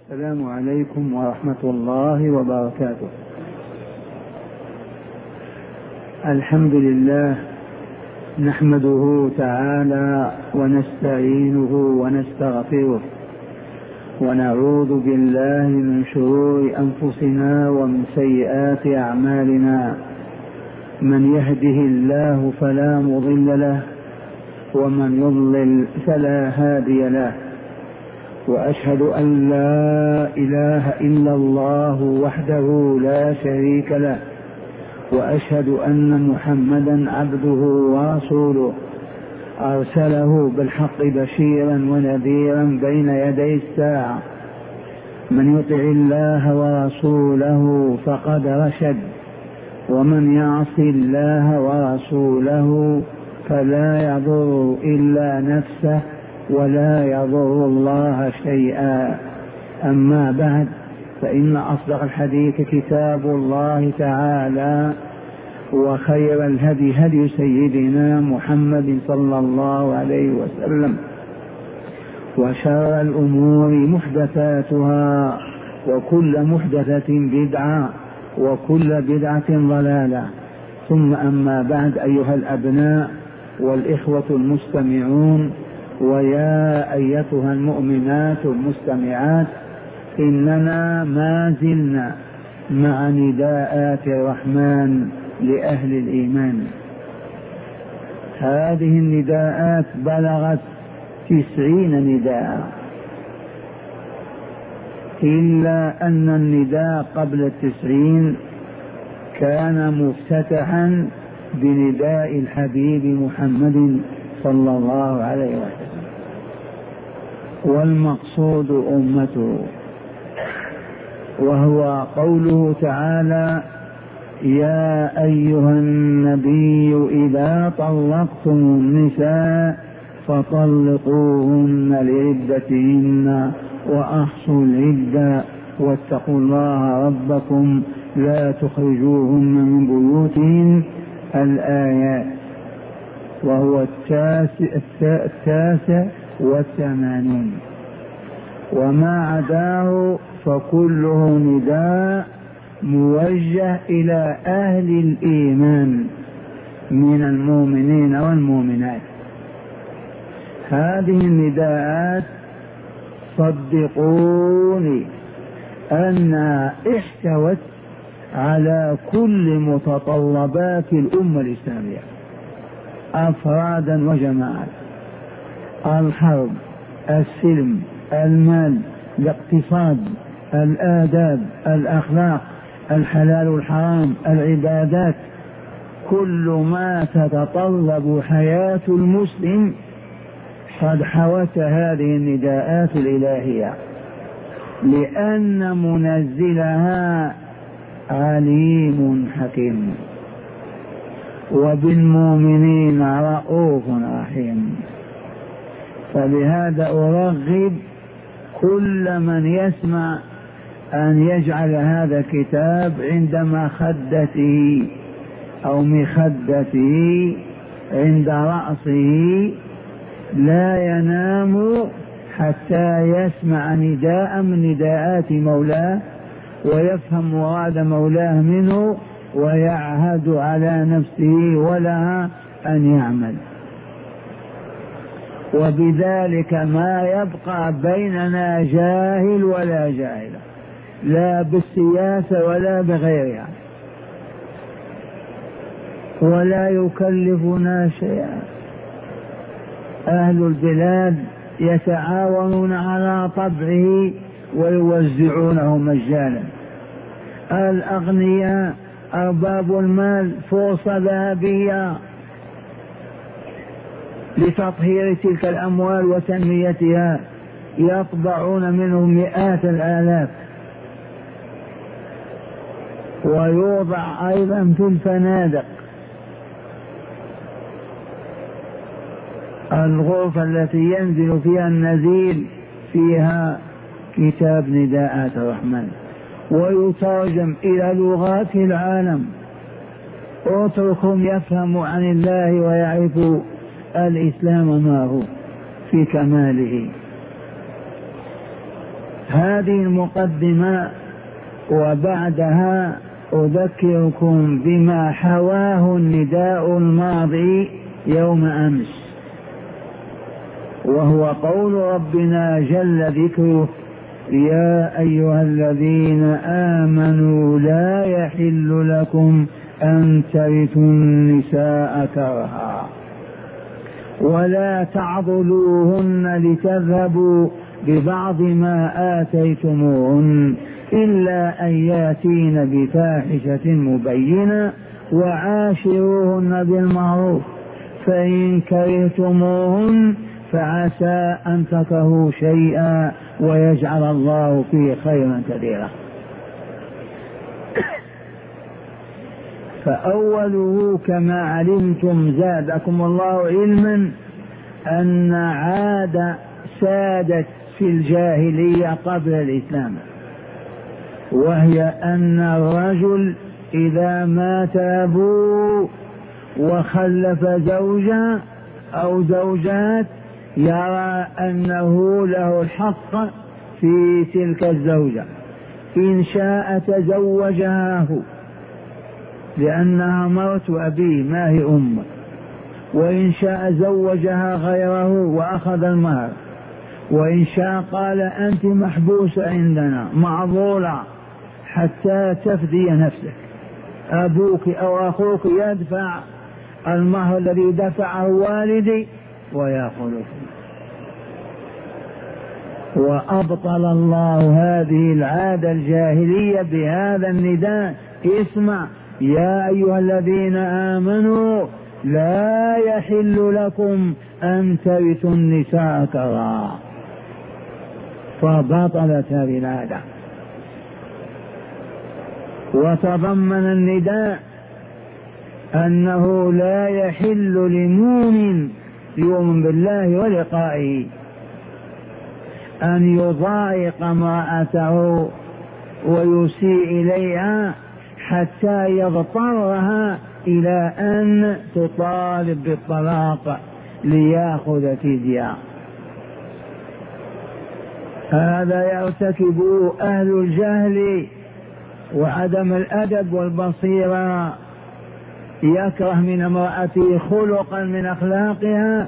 السلام عليكم ورحمة الله وبركاته. الحمد لله نحمده تعالى ونستعينه ونستغفره ونعوذ بالله من شرور أنفسنا ومن سيئات أعمالنا. من يهده الله فلا مضل له ومن يضلل فلا هادي له، وأشهد أن لا إله إلا الله وحده لا شريك له، وأشهد أن محمدا عبده ورسوله أرسله بالحق بشيرا ونذيرا بين يدي الساعة. من يطع الله ورسوله فقد رشد، ومن يعص الله ورسوله فلا يضر إلا نفسه ولا يضر الله شيئا. أما بعد، فإن أصدق الحديث كتاب الله تعالى، وخير الهدي هدي سيدنا محمد صلى الله عليه وسلم، وشر الأمور محدثاتها، وكل محدثة بدعة، وكل بدعة ضلالة. ثم أما بعد، أيها الأبناء والإخوة المستمعون، ويا أيتها المؤمنات المستمعات، إننا ما زلنا مع نداءات الرحمن لأهل الإيمان. هذه النداءات بلغت 90 نداء، إلا أن النداء قبل 90 كان مفتتحا بنداء الحبيب محمد صلى الله عليه وسلم، والمقصود أمته، وهو قوله تعالى: يا أيها النبي إذا طلقتم النساء فطلقوهن لعدتهن وأحصوا العدة واتقوا الله ربكم لا تخرجوهن من بيوتهن. الآيات. وهو التاسع والثمانون. وما عداه فكله نداء موجه إلى أهل الإيمان من المؤمنين والمؤمنات. هذه النداءات صدقوني أنها احتوت على كل متطلبات الأمة الإسلامية، أفرادا وجماعات: الحرب، السلم، المال، الاقتصاد، الآداب، الأخلاق، الحلال والحرام، العبادات، كل ما تتطلب حياة المسلم قد حوت هذه النداءات الإلهية، لأن منزلها عليم حكيم وبالمؤمنين رؤوف رحيم. فلهذا أرغب كل من يسمع أن يجعل هذا الكتاب عند مخدته أو مخدته، عند رأسه، لا ينام حتى يسمع نداء من نداءات مولاه، ويفهم مراد مولاه منه، ويعهد على نفسه ولها أن يعمل. وبذلك ما يبقى بيننا جاهل ولا جاهل، لا بالسياسة ولا بغيرها، ولا يكلفنا شيئا. أهل البلاد يتعاونون على طبعه ويوزعونه مجانا. الأغنياء أرباب المال فرصة ذهبية لتطهير تلك الأموال وتنميتها، يطبعون منهم مئات الآلاف، ويوضع أيضا في الفنادق الغرفة التي ينزل فيها النزيل فيها كتاب نداءات الرحمن، ويترجم إلى لغات العالم. اتركهم يفهموا عن الله ويعرفوا الإسلام ما هو في كماله. هذه المقدمة، وبعدها أذكركم بما حواه النداء الماضي يوم أمس، وهو قول ربنا جل ذكره: يا أيها الذين آمنوا لا يحل لكم أن ترثوا النساء كرها ولا تعضلوهن لتذهبوا ببعض ما آتيتموهن إلا أن ياتين بفاحشة مبينة وعاشروهن بالمعروف فإن كرهتموهن فعسى أن تكرهوا شيئا ويجعل الله فيه خيرا كثيرا. فأوله كما علمتم زادكم الله علما أن عادة سادت في الجاهلية قبل الإسلام، وهي أن الرجل إذا مات أبوه وخلف زوجا أو زوجات يرى أنه له الحق في تلك الزوجة، إن شاء تزوجها هو لأنها مرت أبيه ما هي أمه، وإن شاء زوجها غيره وأخذ المهر، وإن شاء قال أنت محبوسة عندنا معذورة حتى تفدي نفسك، أبوك أو أخوك يدفع المهر الذي دفعه والدي ويأخذه. وأبطل الله هذه العادة الجاهلية بهذا النداء: اسمع يا أيها الذين آمنوا لا يحل لكم أن ترثوا النساء كرها. فبطلت هذه العادة. وتضمن النداء أنه لا يحل لمؤمن يؤمن بالله ولقائه أن يضايق امرأته ويسيء إليها حتى يضطرها إلى أن تطالب بالطلاق ليأخذ فدية. هذا يرتكبه أهل الجهل وعدم الأدب والبصيرة، يكره من امرأته خلقا من أخلاقها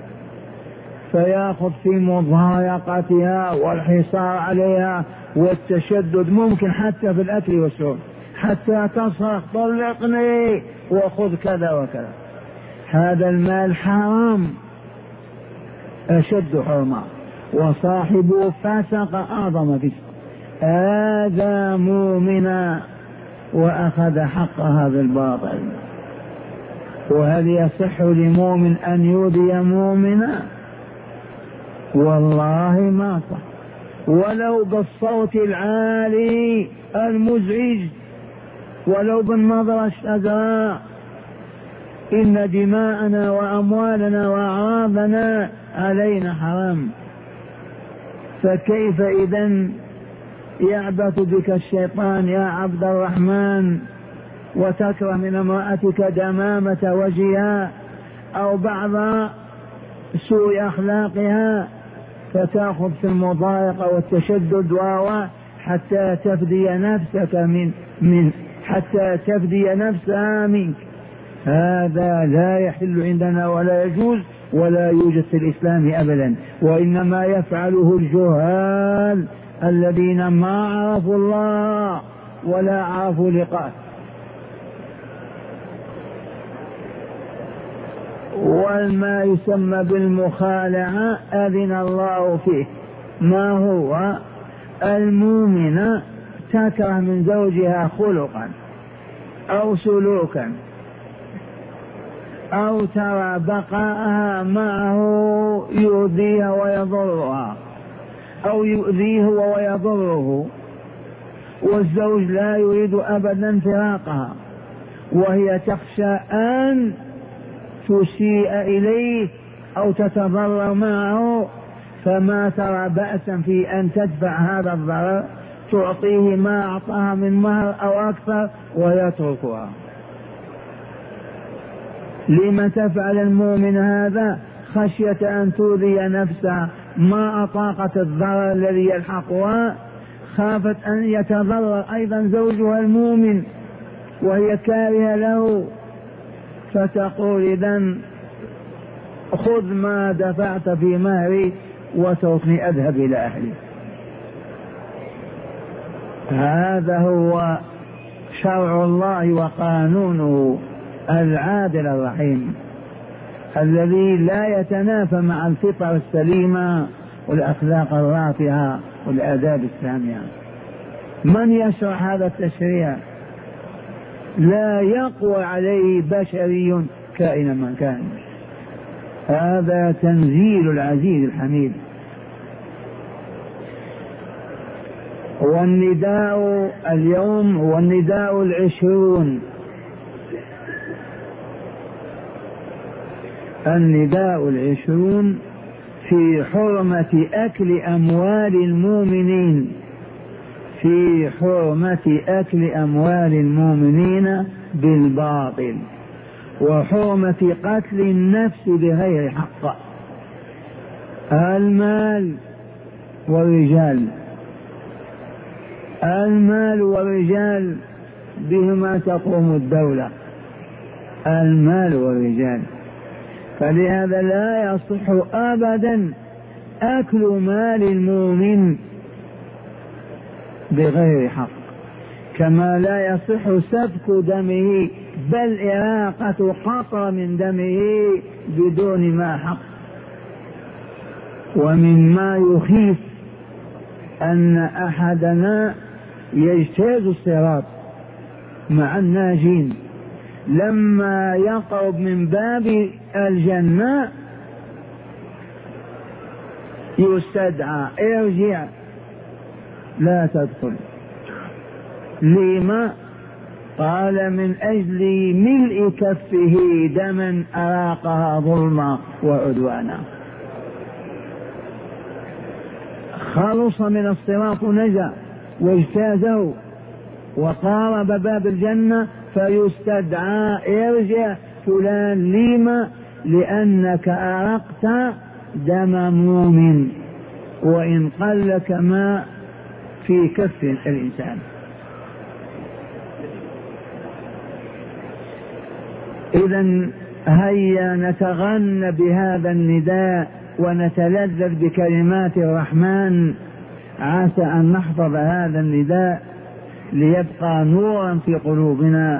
فيأخذ في مضايقتها والحصار عليها والتشدد، ممكن حتى في الأكل والشرب، حتى تصرخ طلقني وخذ كذا وكذا. هذا المال حرام أشد حرمة، وصاحبه فسق أعظم فسق، آذى مؤمنا وأخذ حقها بالباطل. وهل يصح لمؤمن أن يؤذي مؤمنا؟ والله ما صح، ولو بالصوت العالي المزعج، ولو بالنظرة الشجراء. إن دماءنا وأموالنا وأعراضنا علينا حرام، فكيف إذن يعبث بك الشيطان يا عبد الرحمن وتكره من امرأتك دمامة وجهها أو بعض سوء أخلاقها فتأخذ في المضايقة والتشدد حتى تفدي نفسك حتى تفدي نفسها منك. هذا لا يحل عندنا ولا يجوز ولا يوجد في الإسلام أبدا، وإنما يفعله الجهال الذين ما عرفوا الله ولا عرفوا لقاءه. وما يسمى بالمخالعة أذن الله فيه، ما هو المؤمنة تكره من زوجها خلقا أو سلوكا أو ترى بقاءها معه يؤذيها ويضرها أو يؤذيه ويضره، والزوج لا يريد أبدا فراقها، وهي تخشى أن تسيء إليه أو تتضرر معه، فما ترى بأسا في أن تدفع هذا الضرر، تعطيه ما أعطاها من مهر أو أكثر ويتركها. لما تفعل المؤمن هذا؟ خشية أن تؤذي نفسها ما أطاقت الضرر الذي يلحقها، خافت أن يتضرر أيضا زوجها المؤمن وهي كارهة له، فتقول إذن خذ ما دفعت في مهري وتركني أذهب إلى أهلي. هذا هو شرع الله وقانونه العادل الرحيم الذي لا يتنافى مع الفطر السليمة والأخلاق الرافعة والآداب السامية. من يشرح هذا التشريع؟ لا يقوى عليه بشري كائنا من كان. هذا تنزيل العزيز الحميد. والنداء اليوم هو النداء 20. النداء 20 في حرمة أكل أموال المؤمنين، في حرمة أكل أموال المؤمنين بالباطل، وحرمة قتل النفس بغير حق. المال والرجال، المال والرجال بهما تقوم الدولة، المال والرجال. فلهذا لا يصح أبدا أكل مال المؤمن بغير حق، كما لا يصح سفك دمه بل إراقة قطرة من دمه بدون ما حق. ومما يخيف أن أحدنا يجتاز الصراط مع الناجين، لما يقرب من باب الجنة يستدعى ارجع لا تدخل. لما؟ قال من أجل ملء كفه دما أراقها ظلما وعدوانا. خلص من الصراط نجا واجتازه وقارب باب الجنة، فيستدعى ارجع فلان. لما؟ لأنك أرقت دم مؤمن وإن قل كما في كف الإنسان. إذن هيا نتغنى بهذا النداء ونتلذذ بكلمات الرحمن، عسى أن نحفظ هذا النداء ليبقى نورا في قلوبنا.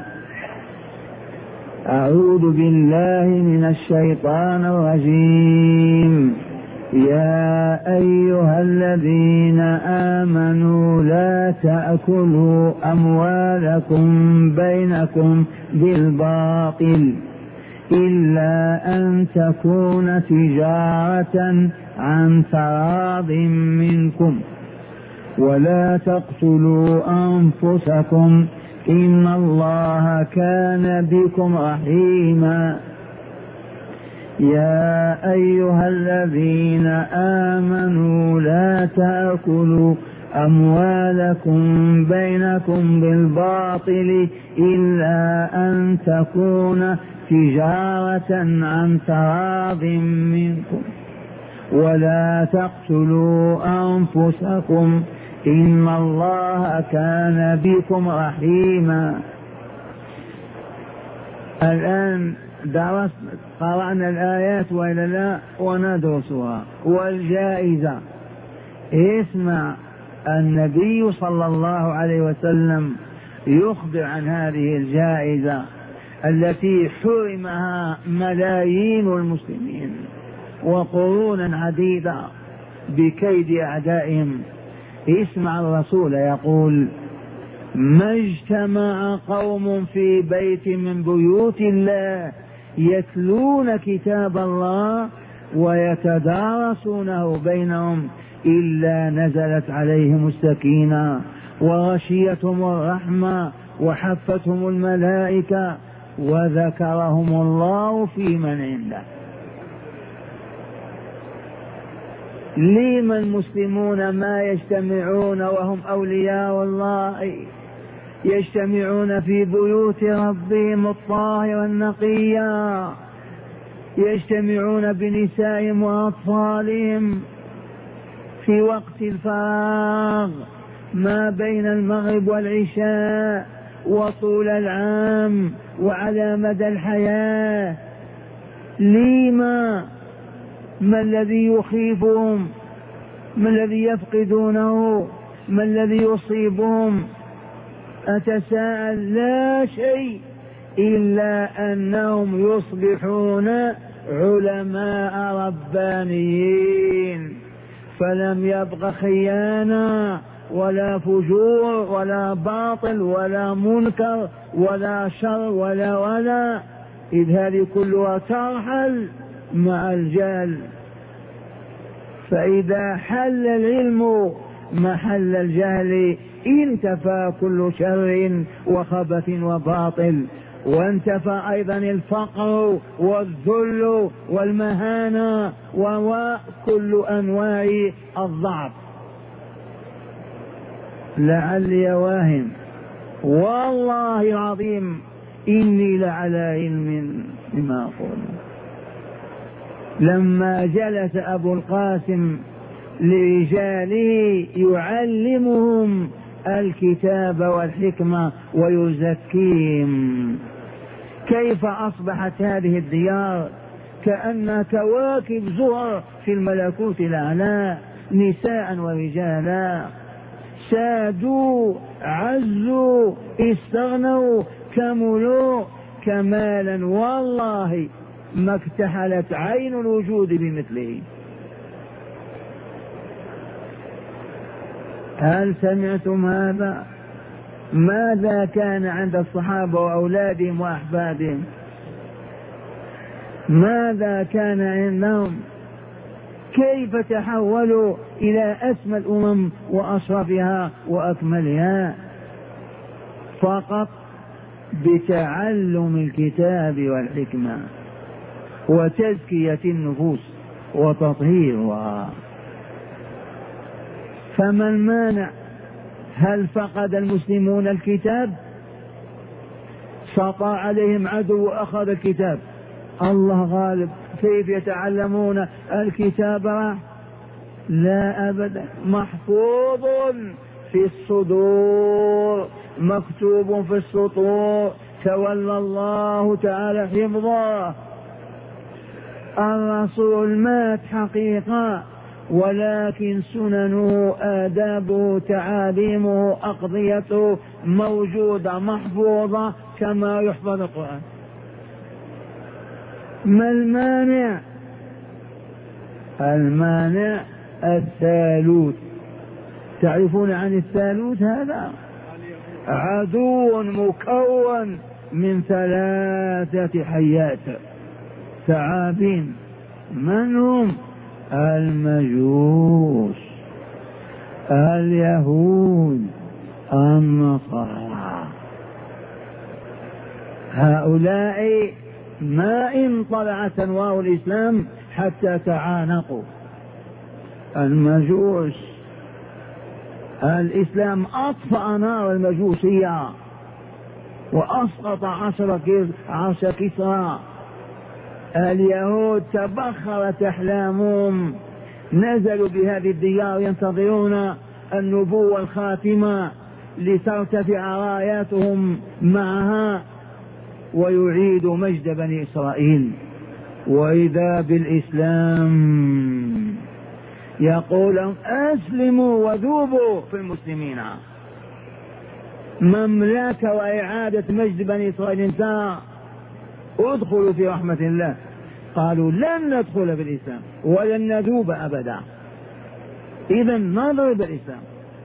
أعوذ بالله من الشيطان الرجيم. يا أيها الذين آمنوا لا تأكلوا أموالكم بينكم بالباطل إلا أن تكون تجارة عن تراض منكم ولا تقتلوا أنفسكم إن الله كان بكم رحيما. يا أيها الذين آمنوا لا تأكلوا أموالكم بينكم بالباطل إلا أن تكون تجارة عن تراض منكم ولا تقتلوا أنفسكم إن الله كان بكم رحيما. الآن قرأنا الآيات وإلا لا وندرسها. والجائزة، اسمع النبي صلى الله عليه وسلم يخبر عن هذه الجائزة التي حرمها ملايين المسلمين وقرونا عديدة بكيد أعدائهم. اسمع الرسول يقول: ما اجتمع قوم في بيت من بيوت الله يتلون كتاب الله ويتدارسونه بينهم إلا نزلت عليهم السكينة وغشيتهم الرحمة وحفتهم الملائكة وذكرهم الله في من عنده. لما المسلمون ما يجتمعون وهم أولياء الله يجتمعون في بيوت ربهم الطاهرة النقية، يجتمعون بنسائهم وأطفالهم في وقت الفراغ ما بين المغرب والعشاء وطول العام وعلى مدى الحياة. لما؟ ما الذي يخيفهم؟ ما الذي يفقدونه؟ ما الذي يصيبهم؟ أتساءل. لا شيء إلا أنهم يصبحون علماء ربانيين، فلم يبق خيانة ولا فجور ولا باطل ولا منكر ولا شر ولا إذ هذه كلها ترحل مع الجهل. فإذا حل العلم محل الجهل انتفى كل شر وخبث وباطل، وانتفى أيضا الفقر والذل والمهانة وكل أنواع الضعف. لعلي واهم والله العظيم إني لعلى علم بما أقول. لما جلس أبو القاسم لرجاله يعلمهم الكتاب والحكمة ويزكيهم، كيف أصبحت هذه الديار كأنها كواكب زهر في الملكوت الأعلى، نساء ورجالا، سادوا عزوا استغنوا كملوا كمالا، والله ما اكتحلت عين الوجود بمثله. هل سمعتم هذا؟ ماذا كان عند الصحابة وأولادهم وأحفادهم؟ ماذا كان عندهم؟ كيف تحولوا إلى أسمى الأمم وأشرفها وأكملها؟ فقط بتعلم الكتاب والحكمة وتزكية النفوس وتطهيرها. فما المانع؟ هل فقد المسلمون الكتاب؟ سطى عليهم عدو وأخذ الكتاب، الله غالب، كيف يتعلمون الكتاب؟ لا أبدا، محفوظ في الصدور، مكتوب في السطور، تولى الله تعالى حفظه. الرسول مات حقيقة، ولكن سننه آدابه تعاليمه أقضيته موجودة محفوظة كما يحفظ القرآن. ما المانع؟ المانع الثالوث. تعرفون عن الثالوث؟ هذا عدو مكون من 3 حيات ثعابين. من هم؟ المجوس، اليهود، النصارى. هؤلاء ما إن طلعت أنوار الإسلام حتى تعانقوا. المجوس، الإسلام أطفأ نار المجوسية وأسقط عرش كسرى. اليهود تبخرت أحلامهم، نزلوا بهذه الديار ينتظرون النبوة الخاتمة لترتفع راياتهم معها ويعيدوا مجد بني إسرائيل. وإذا بالإسلام يقول أسلموا وذوبوا في المسلمين. مملكة وإعادة مجد بني إسرائيل انتهى، ادخلوا في رحمة الله. قالوا لن ندخل بالإسلام ولن نذوب أبدا، إذا نضرب الإسلام.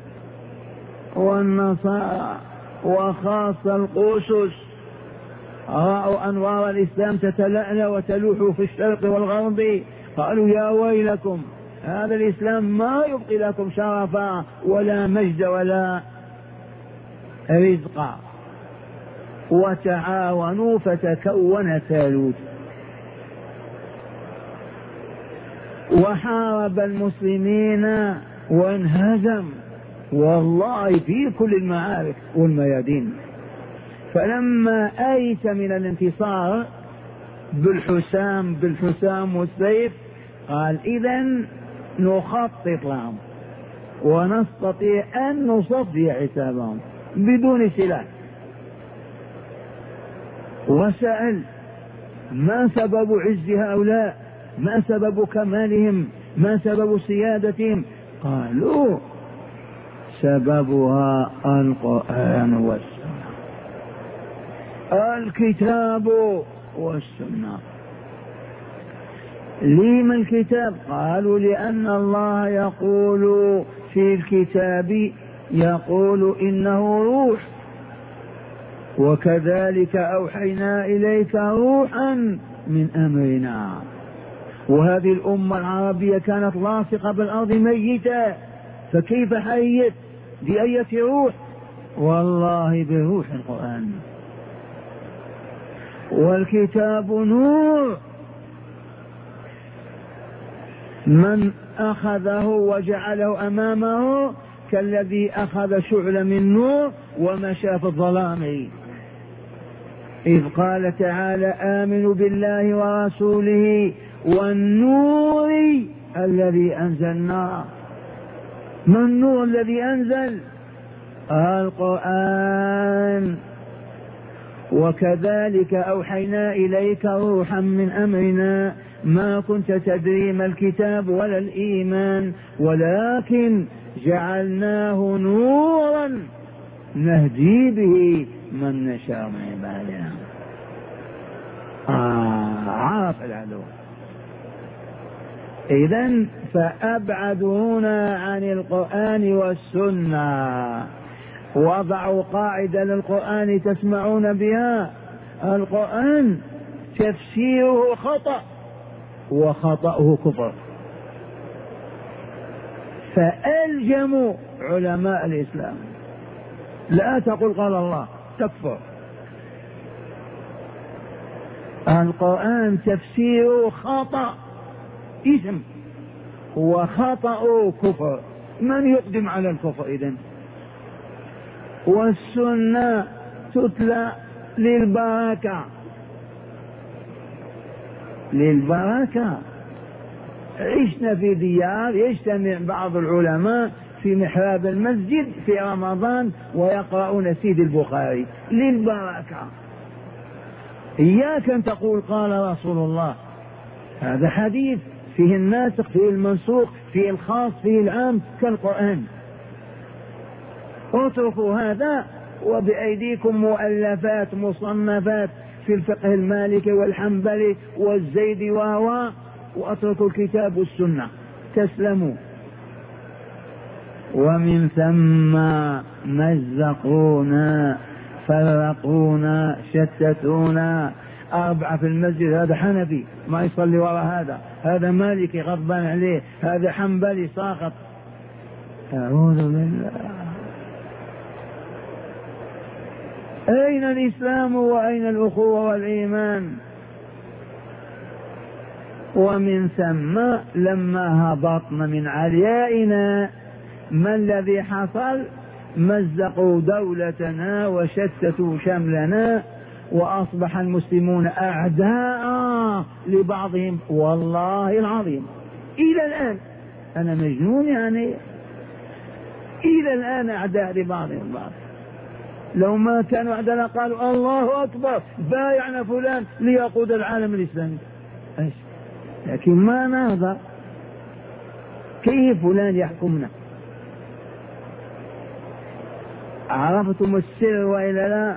والنصارى وخاصة القوسس رأوا أنوار الإسلام تتلألأ وتلوح في الشرق والغرب، قالوا يا ويلكم، هذا الإسلام ما يبقي لكم شرفا ولا مجد ولا رزقا. وتعاونوا فتكون ثالوث، وحارب المسلمين وانهزم والله في كل المعارك والميادين. فلما أيس من الانتصار بالحسام والسيف قال إذن نخطط لهم ونستطيع أن نصفي حسابهم بدون سلاح. وسأل: ما سبب عز هؤلاء؟ ما سبب كمالهم؟ ما سبب سيادتهم؟ قالوا: سببها القرآن والسنة، الكتاب والسنة. لما الكتاب؟ قالوا: لأن الله يقول في الكتاب، يقول إنه روح، وكذلك أوحينا إليك روحا من أمرنا. وهذه الأمة العربية كانت لاصقة بالأرض ميتة، فكيف حيت؟ بأية روح؟ والله بروح القرآن. والكتاب نور، من أخذه وجعله أمامه كالذي أخذ شعلة من نور ومشى في الظلام. إذ قال تعالى: آمنوا بالله ورسوله والنور الذي أنزلنا. ما النور الذي أنزل؟ القرآن. وكذلك أوحينا إليك روحا من أمرنا ما كنت تدري ما الكتاب ولا الإيمان ولكن جعلناه نورا نهدي به من نشاء من عبادنا. عرف العدو. إذن فأبعدونا عن القرآن والسنة، وضعوا قاعدة للقرآن تسمعون بها: القرآن تفسيره خطأ وخطأه كفر. فألجموا علماء الإسلام: لا تقل قال الله، تكفر. القرآن تفسيره خطأ إثم وخطأه كفر، من يقدم على الكفر إذن؟ والسنة تتلى للبركة، للبركة. عشنا في ديار يجتمع بعض العلماء في محراب المسجد في رمضان ويقرؤون سيد البخاري للبركة. إياك أن تقول قال رسول الله، هذا حديث فيه الناسخ فيه المنسوخ فيه الخاص فيه العام كالقرآن. اتركوا هذا، وبأيديكم مؤلفات مصنفات في الفقه المالكي والحنبلي والزيدي واتركوا الكتاب والسنة تسلموا. ومن ثم مزقونا فرقونا شتتونا. 4 في المسجد، هذا حنفي ما يصلي وراء هذا مالكي غضبان عليه، هذا حنبلي ساخط. أعوذ بالله. أين الإسلام وأين الأخوة والإيمان؟ ومن ثم لما هبطنا من عليائنا ما الذي حصل؟ مزقوا دولتنا وشتتوا شملنا، وأصبح المسلمون أعداء لبعضهم. والله العظيم إلى الآن، أنا مجنون يعني، إلى الآن أعداء لبعضهم البعض. لو ما كانوا عندنا قالوا الله أكبر بايعنا فلان ليقود العالم الإسلامي، لكن ما نهضر. كيف فلان يحكمنا؟ عرفتم السر وإلا لا؟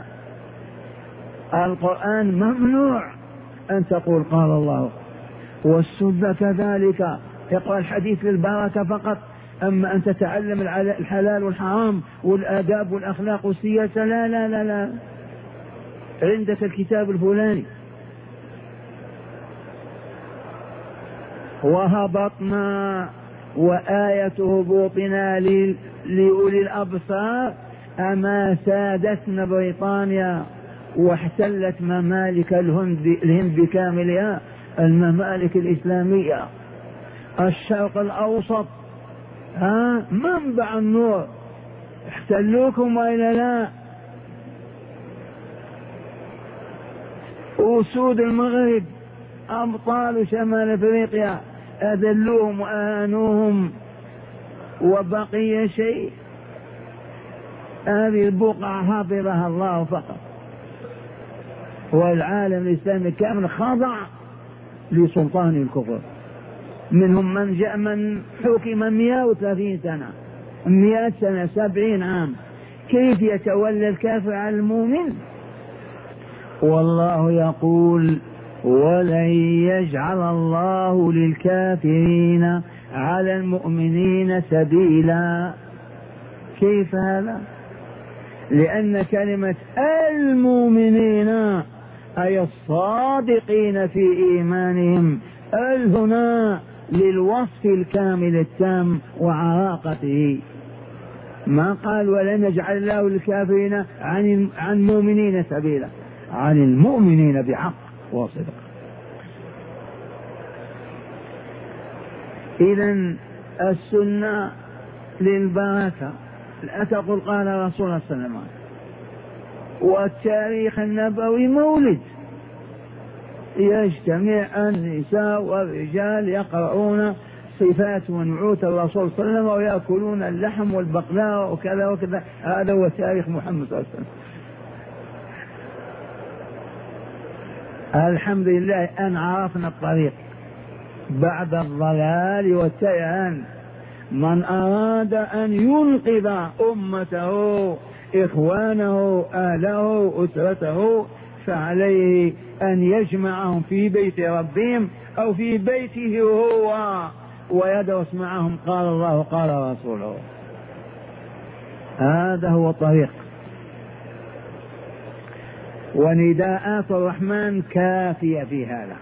القرآن ممنوع أن تقول قال الله، والسنة كذلك. اقرأ الحديث للبركة فقط، أما أن تتعلم الحلال والحرام والآداب والأخلاق والسياسة لا لا لا لا. عندك الكتاب الفلاني. وهبطنا، وآية هبوطنا لأولي الأبصار أما سادتنا بريطانيا واحتلت ممالك الهند بكاملها، الممالك الإسلامية، الشرق الأوسط، منبع النور، احتلوكم وإلا لا؟ أسود المغرب، أبطال شمال أفريقيا، أذلوهم وأهانوهم وبقي شيء. هذه البقعة حفظها الله فقط، والعالم الإسلامي كامل خضع لسلطان الكفر. منهم من جاء من حكم 130 سنة 100 سنة 70 عام، كيف يتولى الكافر على المؤمن؟ والله يقول ولن يجعل الله للكافرين على المؤمنين سبيلا. كيف هذا؟ لأن كلمة المؤمنين أي الصادقين في إيمانهم هنا للوصف الكامل التام وعراقته. ما قال ولن يجعل الله للكافرين عن المؤمنين سبيلا، عن المؤمنين بحق وصدق. إذن السنة للبركة، لا تقل قال رسول الله صلى الله عليه وسلم. والتاريخ النبوي مولد، يجتمع النساء والرجال يقرؤون صفات ونعوت الرسول صلى الله عليه وسلم ويأكلون اللحم والبقلاء وكذا وكذا. هذا هو تاريخ محمد صلى الله عليه وسلم. الحمد لله أن عرفنا الطريق بعد الضلال والتيهان. من أراد أن ينقذ أمته إخوانه أهله أسرته فعليه أن يجمعهم في بيت ربهم أو في بيته هو ويدرس معهم قال الله قال رسوله. هذا هو الطريق. ونداءات الرحمن كافية في هذا.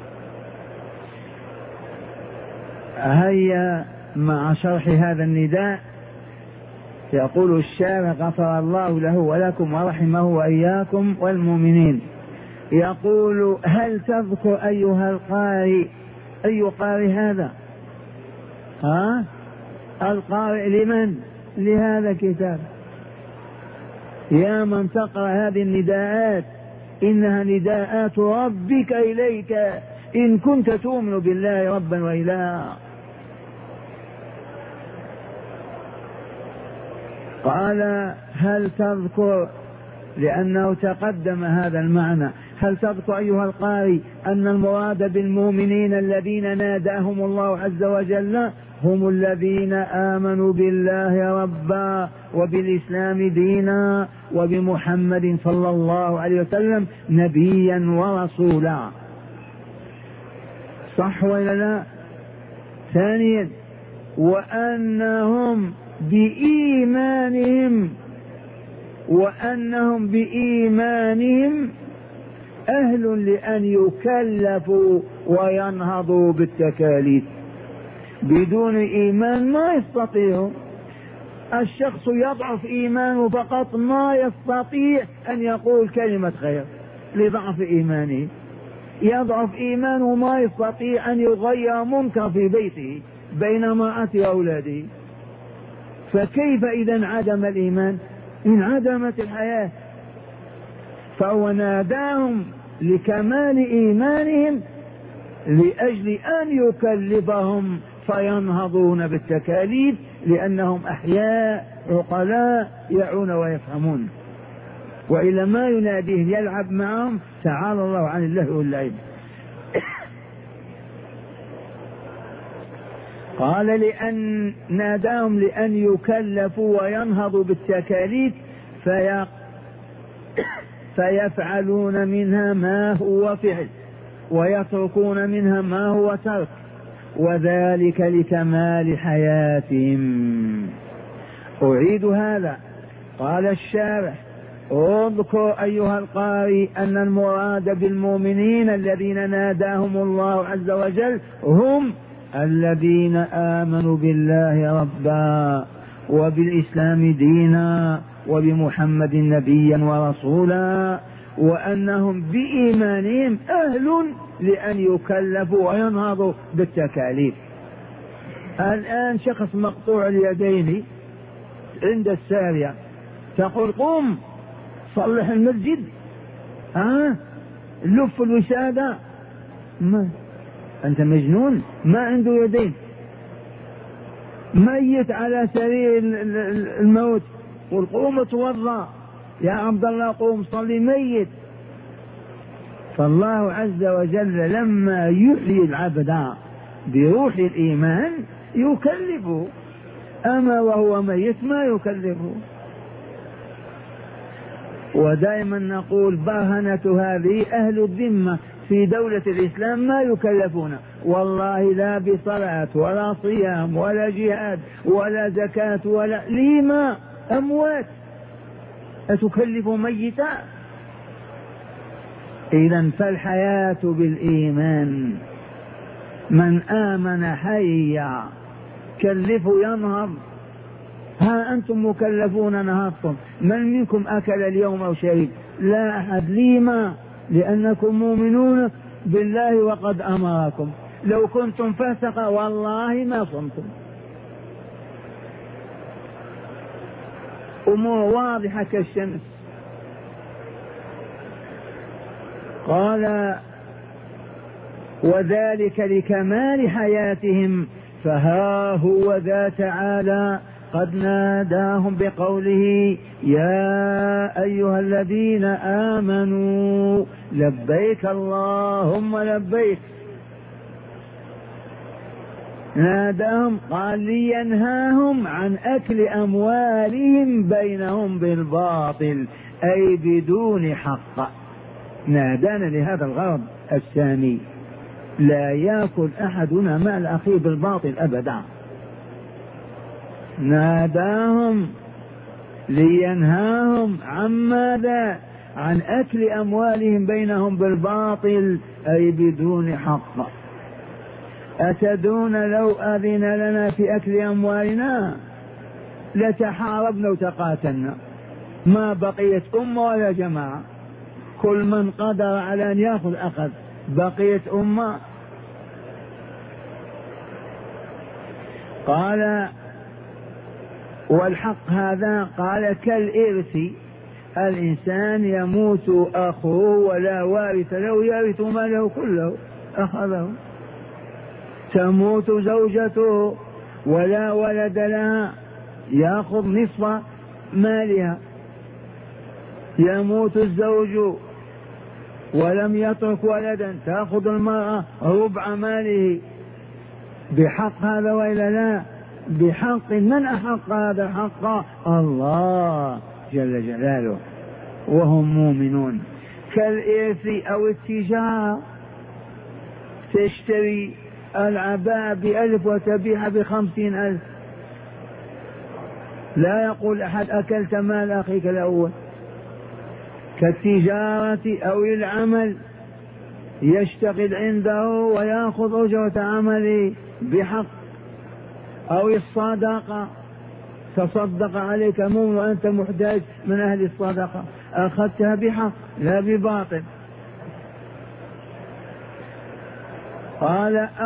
هيا مع شرح هذا النداء. يقول الشارع غفر الله له ولكم ورحمه وإياكم والمؤمنين. يقول هل تذكر أيها القارئ أي قارئ هذا؟ القارئ لمن؟ لهذا الكتاب. يا من تقرأ هذه النداءات إنها نداءات ربك إليك إن كنت تؤمن بالله ربا وإلها. قال هل تذكر، لأنه تقدم هذا المعنى. هل تذكر أيها القارئ أن المراد بالمؤمنين الذين ناداهم الله عز وجل هم الذين آمنوا بالله ربا وبالإسلام دينا وبمحمد صلى الله عليه وسلم نبيا ورسولا. صح ولا لا؟ ثانيا وأنهم بإيمانهم أهل لأن يكلفوا وينهضوا بالتكاليف. بدون إيمان ما يستطيع الشخص، يضعف إيمانه فقط ما يستطيع أن يقول كلمة خير لضعف إيمانه. يضعف إيمانه ما يستطيع أن يغير منكر في بيته بين امرأة أولاده. فكيف إذا انعدم الإيمان؟ انعدمت الحياة. فهو ناداهم لكمال إيمانهم لأجل أن يكلفهم فينهضون بالتكاليف لأنهم أحياء عقلاء يعون ويفهمون. وإلى ما يناديهم يلعب معهم تعالى الله عن اللهو واللعب. قال لأن ناداهم لأن يكلفوا وينهضوا بالتكاليف فيفعلون منها ما هو فعل ويتركون منها ما هو ترك، وذلك لكمال حياتهم. أعيد هذا. قال الشارح اذكر أيها القارئ أن المراد بالمؤمنين الذين ناداهم الله عز وجل هم الذين آمنوا بالله ربا وبالإسلام دينا وبمحمد نبيا ورسولا، وأنهم بإيمانهم أهل لأن يكلفوا وينهضوا بالتكاليف. الآن شخص مقطوع اليدين عند السارية تقول قم صلح المسجد، لف الوسادة، ما أنت مجنون؟ ما عنده يدين، ميت على سرير الموت، والقوم توضأ يا عبد الله قوم صلي، ميت. فالله عز وجل لما يحيي العبد بروح الإيمان يكلفه، أما وهو ميت ما يكلفه. ودائما نقول برهنة هذه أهل الذمة في دولة الإسلام ما يكلفون والله، لا بصلاة ولا صيام ولا جهاد ولا زكاة ولا لما أموات أتكلف ميتا؟ إذن فالحياة بالإيمان، من آمن حيا كلفوا ينهض. ها أنتم مكلفون نهضتم، من منكم أكل اليوم أو شرب؟ لا أحد. لما؟ لأنكم مؤمنون بالله وقد أمركم. لو كنتم فسقا والله ما صمتم. أمور واضحة كالشمس. قال وذلك لكمال حياتهم، فها هو ذا تعالى قد ناداهم بقوله يا أيها الذين آمنوا لبيك اللهم لبيك. ناداهم قال لينهاهم عن أكل أموالهم بينهم بالباطل، أي بدون حق. نادانا لهذا الغرض الثاني، لا يأكل أحدنا مال أخيه بالباطل أبدا. ناداهم لينهاهم عن ماذا؟ عن أكل أموالهم بينهم بالباطل، أي بدون حق. أتدون لو أذن لنا في أكل أموالنا لتحاربنا وتقاتلنا، ما بقيت أمة ولا جماعة، كل من قدر على أن يأخذ أخذ، بقيت أمة. قال والحق هذا قال كالإرث، الإنسان يموت أخوه ولا وارث له يرث ماله كله أخذه، تموت زوجته ولا ولد لها يأخذ نصف مالها، يموت الزوج ولم يترك ولدا تأخذ المرأة ربع ماله. بحق هذا وإلا لا؟ بحق. من أحق هذا الحق؟ الله جل جلاله، وهم مؤمنون. كالإرث أو التجارة، تشتري العباء ب1000 وتبيع ب50,000، لا يقول أحد أكلت مال أخيك الأول. كالتجارة أو العمل، يشتغل عنده ويأخذ أجرة عمله بحق. أو الصدقة، تصدق عليك مؤمن وأنت محتاج من أهل الصدقة، أخذتها بحق لا بباطل. قال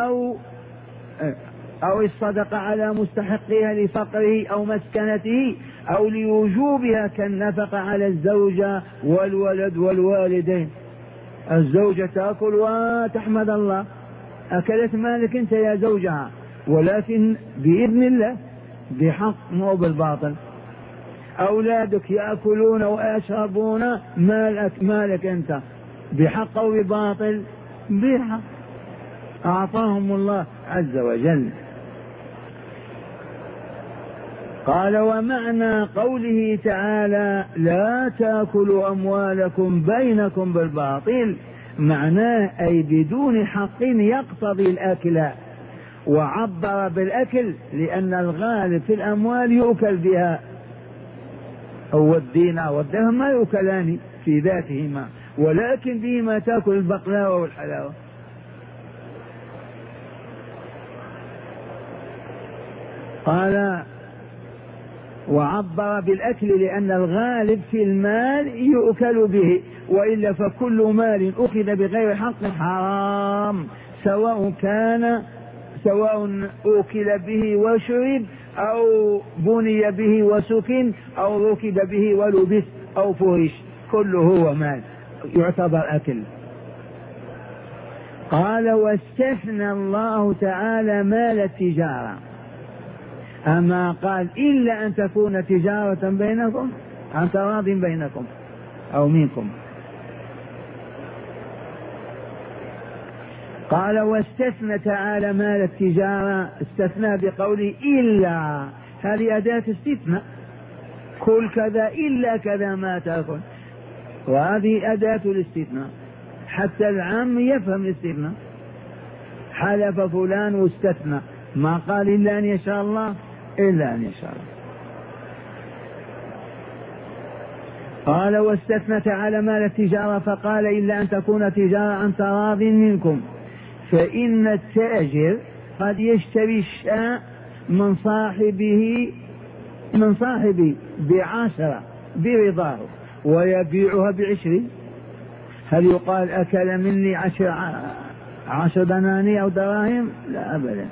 أو الصدقة على مستحقها لفقره أو مسكنته أو لوجوبها كالنفقة على الزوجة والولد والوالدين. الزوجة تأكل وتحمد الله، أكلت مالك أنت يا زوجها، ولكن بإذن الله بحق مو بالباطل. أولادك يأكلون ويشربون مالك أنت، بحق أو بباطل؟ بحق، أعطاهم الله عز وجل. قال ومعنى قوله تعالى لا تأكلوا أموالكم بينكم بالباطل، معناه أي بدون حق يقتضي الأكل. وعبر بالأكل لأن الغالب في الأموال يؤكل بها، هو الدينار والدرهم ما يؤكلان في ذاتهما، ولكن بهما تأكل البقلاوة والحلاوة. قال وعبر بالأكل لأن الغالب في المال يؤكل به، وإلا فكل مال أخذ بغير حق حرام، سواء أكل به وشرب أو بني به وسكن أو ركب به ولبس أو فرش، كله هو مال يعتبر أكل. قال واستثنى الله تعالى مال التجارة، أما قال إلا أن تكون تجارة بينكم عن تراض بينكم أو منكم. قال واستثنى تعالى مال التجارة، استثنى بقوله إلا، هذه أداة استثناء، كل كذا إلا كذا ما تأكل، وهذه أداة الاستثناء حتى العام يفهم الاستثناء. حلف فلان واستثنى، ما قال إلا أن يشاء الله، إلا أن يشاء الله. قال واستثنى تعالى مال التجارة فقال إلا أن تكون تجارة عن تراض منكم، فإن التاجر قد يشتري الشاء من صاحبه ب10 برضاه ويبيعها ب20. هل يقال أكل مني 10 دنانير أو دراهم؟ لا أبدا.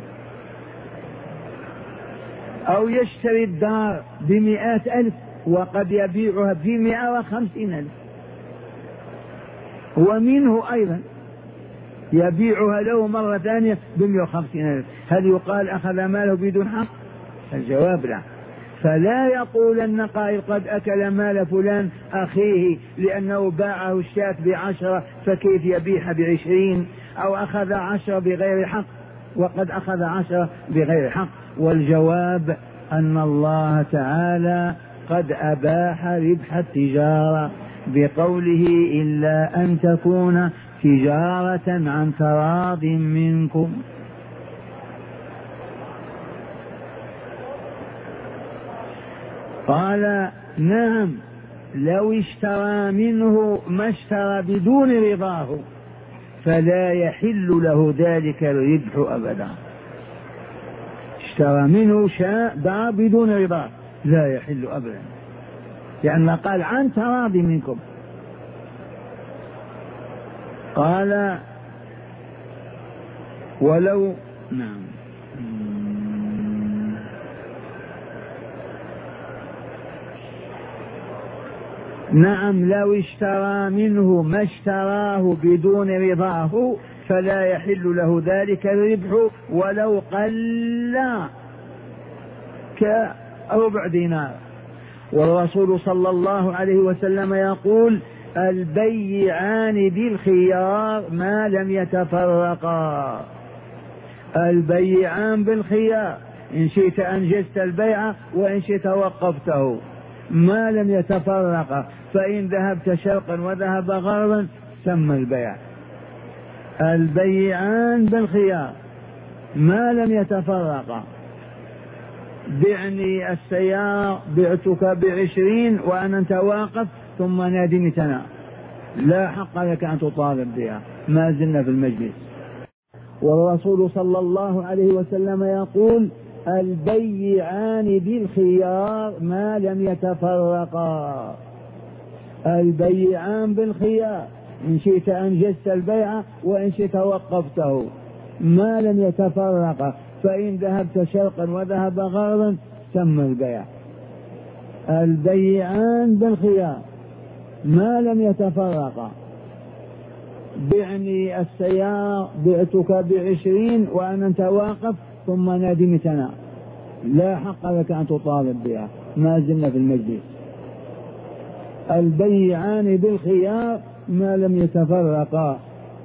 أو يشتري الدار ب100,000 وقد يبيعها ب150,000، ومنه أيضا يبيعها له مرة ثانية ب150,000. هل يقال أخذ ماله بدون حق؟ الجواب لا. فلا يقولن قائل قد أكل مال فلان أخيه لأنه باعه الشاة ب10 فكيف يبيعها ب20، أو أخذ 10 بغير حق وقد أخذ 10 بغير حق. والجواب أن الله تعالى قد أباح ربح التجارة بقوله إلا أن تكون تجارة عن تراض منكم. قال نعم لو اشترى منه ما اشترى بدون رضاه فلا يحل له ذلك الربح أبدا. اشترى منه شاء دار بدون رضاه لا يحل أبدا، لأن قال عن تراض منكم. قال ولو نعم لو اشترى منه ما اشتراه بدون رضاه فلا يحل له ذلك الربح ولو قل كربع دينار. والرسول صلى الله عليه وسلم يقول البيعان بالخيار ما لم يتفرقا. البيعان بالخيار، إن شئت أنجزت البيع وإن شئت وقفته ما لم يتفرقا، فإن ذهبت شرقا وذهب غربا سمى البيع. البيعان بالخيار ما لم يتفرقا. بعني السيارة بعتك ب20 وأنا أنت واقف ثم نادمتنا، لا حق لك أن تطالب بها، ما زلنا في المجلس. والرسول صلى الله عليه وسلم يقول البيعان بالخيار ما لم يتفرقا. البيعان بالخيار، إن شئت أنجزت البيع وإن شئت وقفته ما لم يتفرقا، فإن ذهبت شرقا وذهب غربا سمى البيع. البيعان بالخيار ما لم يتفرقا. بعني السيارة بعتك ب20 وأنا أنت واقف ثم نادمتنا، لا حق لك أن تطالب بها، ما زلنا في المجلس. البيعان بالخيار ما لم يتفرقا.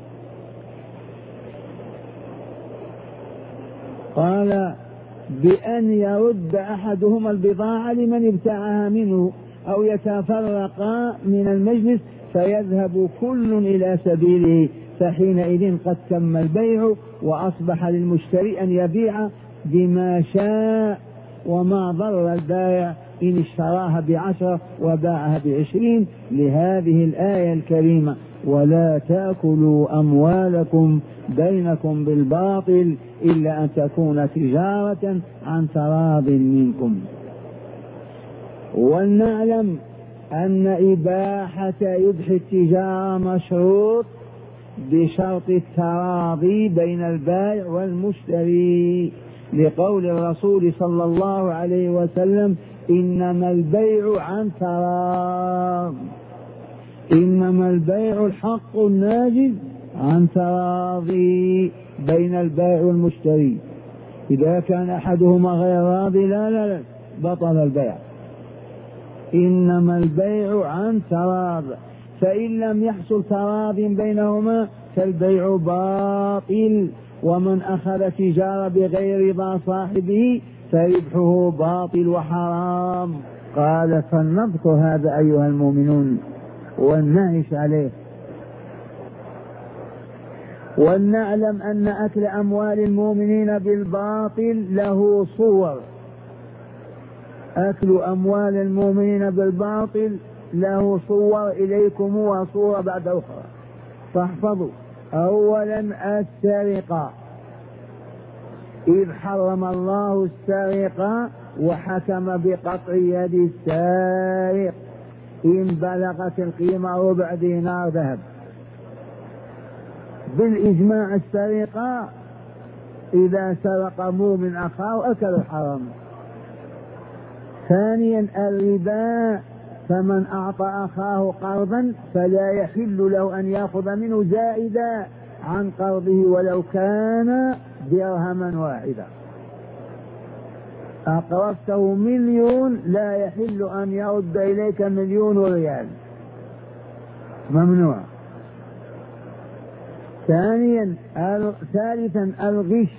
قال بأن يرد أحدهما البضاعة لمن ابتاعها منه أو يتفرقا من المجلس فيذهب كل إلى سبيله، فحينئذ قد تم البيع وأصبح للمشتري أن يبيع بما شاء، وما ضر البائع إن اشتراها ب10 وباعها ب20 لهذه الآية الكريمة ولا تأكلوا أموالكم بينكم بالباطل إلا أن تكون تجارة عن تراض منكم. ولنعلم أن إباحة ربح التجارة مشروط بشرط التراضي بين البائع والمشتري، لقول الرسول صلى الله عليه وسلم إنما البيع عن تراض، إنما البيع الحق الناجز عن تراضي بين البائع والمشتري. إذا كان أحدهما غير راضي لا بطل البيع. إنما البيع عن تراض، فإن لم يحصل تراض بينهما فالبيع باطل. ومن أخذ تجارة بغير رضا صاحبه فربحه باطل وحرام. قال فلنذكر هذا أيها المؤمنون ونعيش عليه، ولنعلم أن أكل أموال المؤمنين بالباطل له صور. أكل أموال المؤمنين بالباطل له صور، إليكم وصورة بعد أخرى فاحفظوا. أولا السرقة، إذ حرم الله السرقة وحكم بقطع يد السارق إن بلغت القيمة ربع دينار ذهب. بالإجماع السرقة إذا سرق مؤمن أخاه أكل الحرام. ثانيا الربا، فمن أعطى أخاه قرضا فلا يحل له أن يأخذ منه زائدا عن قرضه ولو كان درهما واحدا. أقرضته 1,000,000 لا يحل أن يرد إليك 1,000,000 ريال، ممنوع. ثالثا الغش،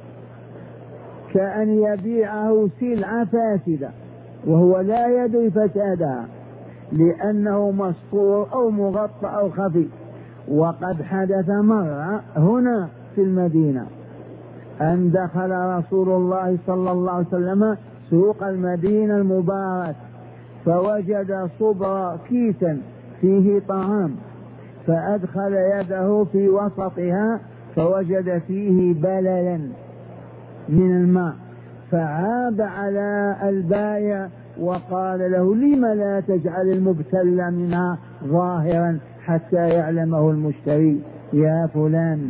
كأن يبيعه سلعة فاسدة وهو لا يدري فسادها لأنه مستور أو مغطى أو خفي. وقد حدث مرة هنا في المدينة أن دخل رسول الله صلى الله عليه وسلم سوق المدينة المبارك فوجد صبر كيسا فيه طعام، فأدخل يده في وسطها فوجد فيه بللا من الماء، فعاب على البائع وقال له لم لا تجعل المبتل منها ظاهرا حتى يعلمه المشتري يا فلان.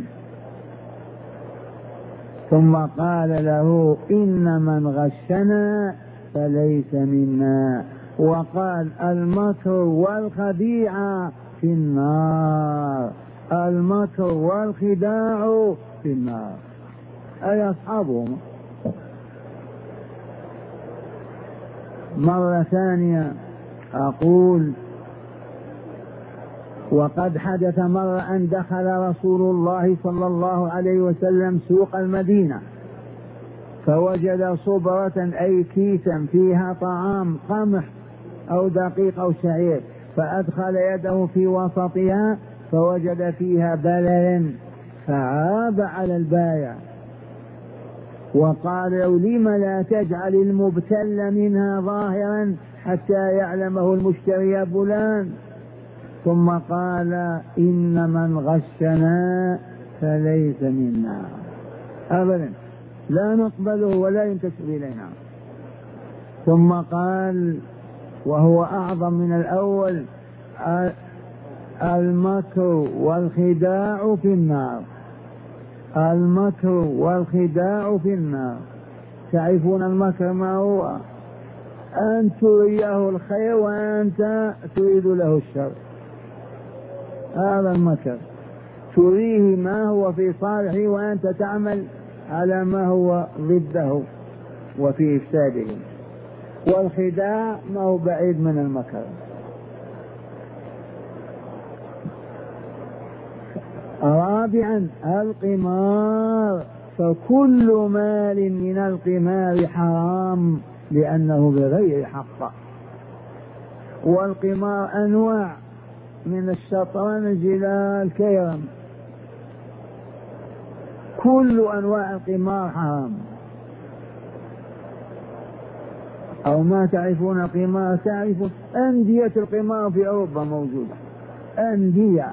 ثم قال له إن من غشنا فليس منا، وقال المكر والخديعة في النار، المكر والخداع في النار. أي أصحابهم. مرة ثانية أقول وقد حدث مرة أن دخل رسول الله صلى الله عليه وسلم سوق المدينة فوجد صبرة أي كيسا فيها طعام قمح أو دقيق أو شعير، فأدخل يده في وسطها فوجد فيها بللا، فعاب على البائع وقال له لم لا تجعل المبتل منها ظاهرا حتى يعلمه المشتري يا فلان. ثم قال إن من غشنا فليس منا، أبدا لا نقبله ولا ينتسب إلينا. ثم قال وهو أعظم من الأول المكر والخداع في النار، المكر والخداع في النار. تعرفون المكر ما هو؟ أن تريه الخير وأنت تريد له الشر، هذا المكر، تريه ما هو في صالحه وأنت تعمل على ما هو ضده وفي إفساده. والخداع ما هو بعيد من المكر. رابعا القمار، فكل مال من القمار حرام لأنه بغير حق. والقمار أنواع من الشطرنج إلى الكيرم، كل أنواع القمار حرام. أو ما تعرفون القمار؟ تعرفون أندية القمار في أوروبا موجودة، أندية.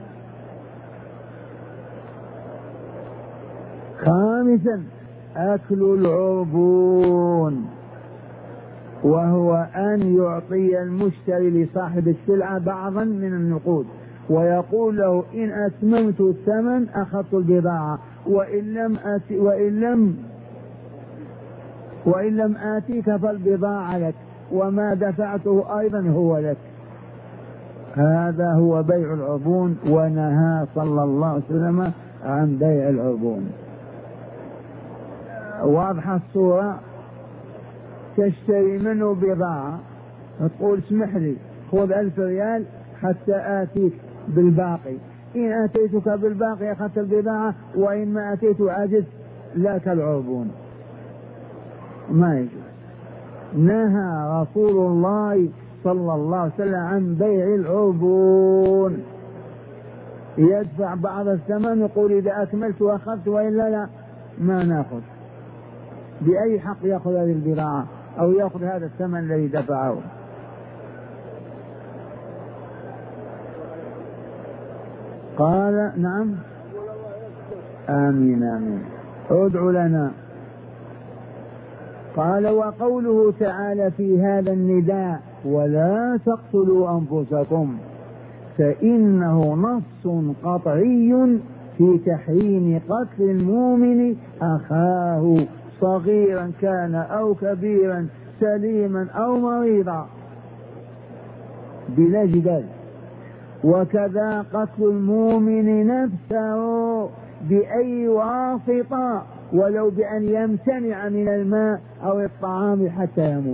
خامسا أكل العربون، وهو أن يعطي المشتري لصاحب السلعة بعضا من النقود ويقول له إن أتممت الثمن أخذت البضاعة وإن لم آتيك فالبضاعة لك وما دفعته أيضا هو لك. هذا هو بيع العربون، ونهى صلى الله عليه وسلم عن بيع العربون. واضحة الصورة، تشتري منه بضاعة تقول اسمح لي خذ 1000 ريال حتى آتيك بالباقي، إن آتيتك بالباقي أخذت البضاعة، وإن ما آتيت عجز لك العربون. ما يجوز. نهى رسول الله صلى الله عليه وسلم عن بيع العربون، يدفع بعض الثمن يقول إذا أكملت وأخذت وإلا لا ما نأخذ. بأي حق يأخذ هذه البضاعة أو يأخذ هذا الثمن الذي دفعه؟ قال نعم آمين آمين ادعو لنا. قال وقوله تعالى في هذا النداء ولا تقتلوا أنفسكم فإنه نص قطعي في تحريم قتل المؤمن أخاه صغيرا كان أو كبيرا سليما أو مريضا بلا جدال. وكذا قتل المؤمن نفسه بأي واسطة ولو بأن يمتنع من الماء أو الطعام حتى يموت.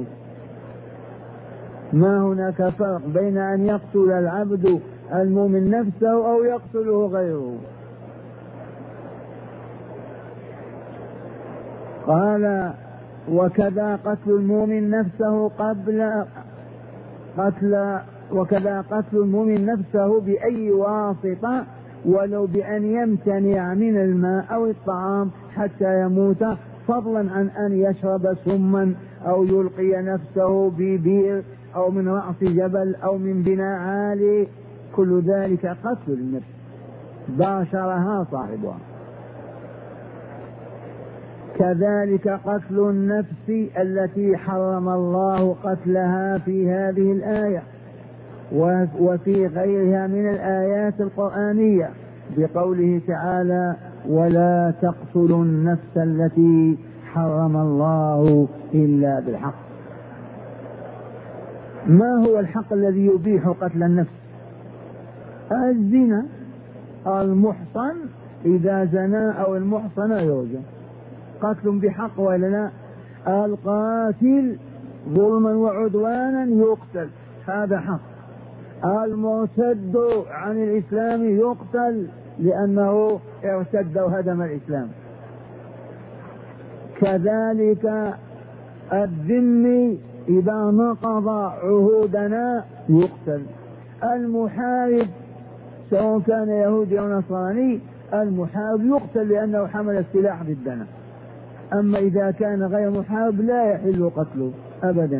ما هناك فرق بين أن يقتل العبد المؤمن نفسه أو يقتله غيره. قال وكذا قتل المؤمن نفسه وكذا قتل المؤمن نفسه بأي واسطة ولو بأن يمتنع من الماء أو الطعام حتى يموت، فضلا عن أن يشرب سما أو يلقي نفسه ببئر أو من رأس جبل أو من بناء عالي، كل ذلك قتل النفس باشرها صاحبها. كذلك قتل النفس التي حرم الله قتلها في هذه الآية وفي غيرها من الآيات القرآنية بقوله تعالى ولا تقتلوا النفس التي حرم الله إلا بالحق. ما هو الحق الذي يبيح قتل النفس؟ الزنا. المحصن إذا زنا أو المحصن يرجم، قتل بحق ولا لا؟ القاتل ظلما وعدوانا يقتل، هذا حق. المرتد عن الإسلام يقتل لأنه ارتد وهدم الإسلام. كذلك الذمي إذا نقض عهودنا يقتل. المحارب سواء كان يهودي أو نصراني المحارب يقتل لأنه حمل السلاح ضدنا. أما إذا كان غير محارب لا يحل قتله أبدا.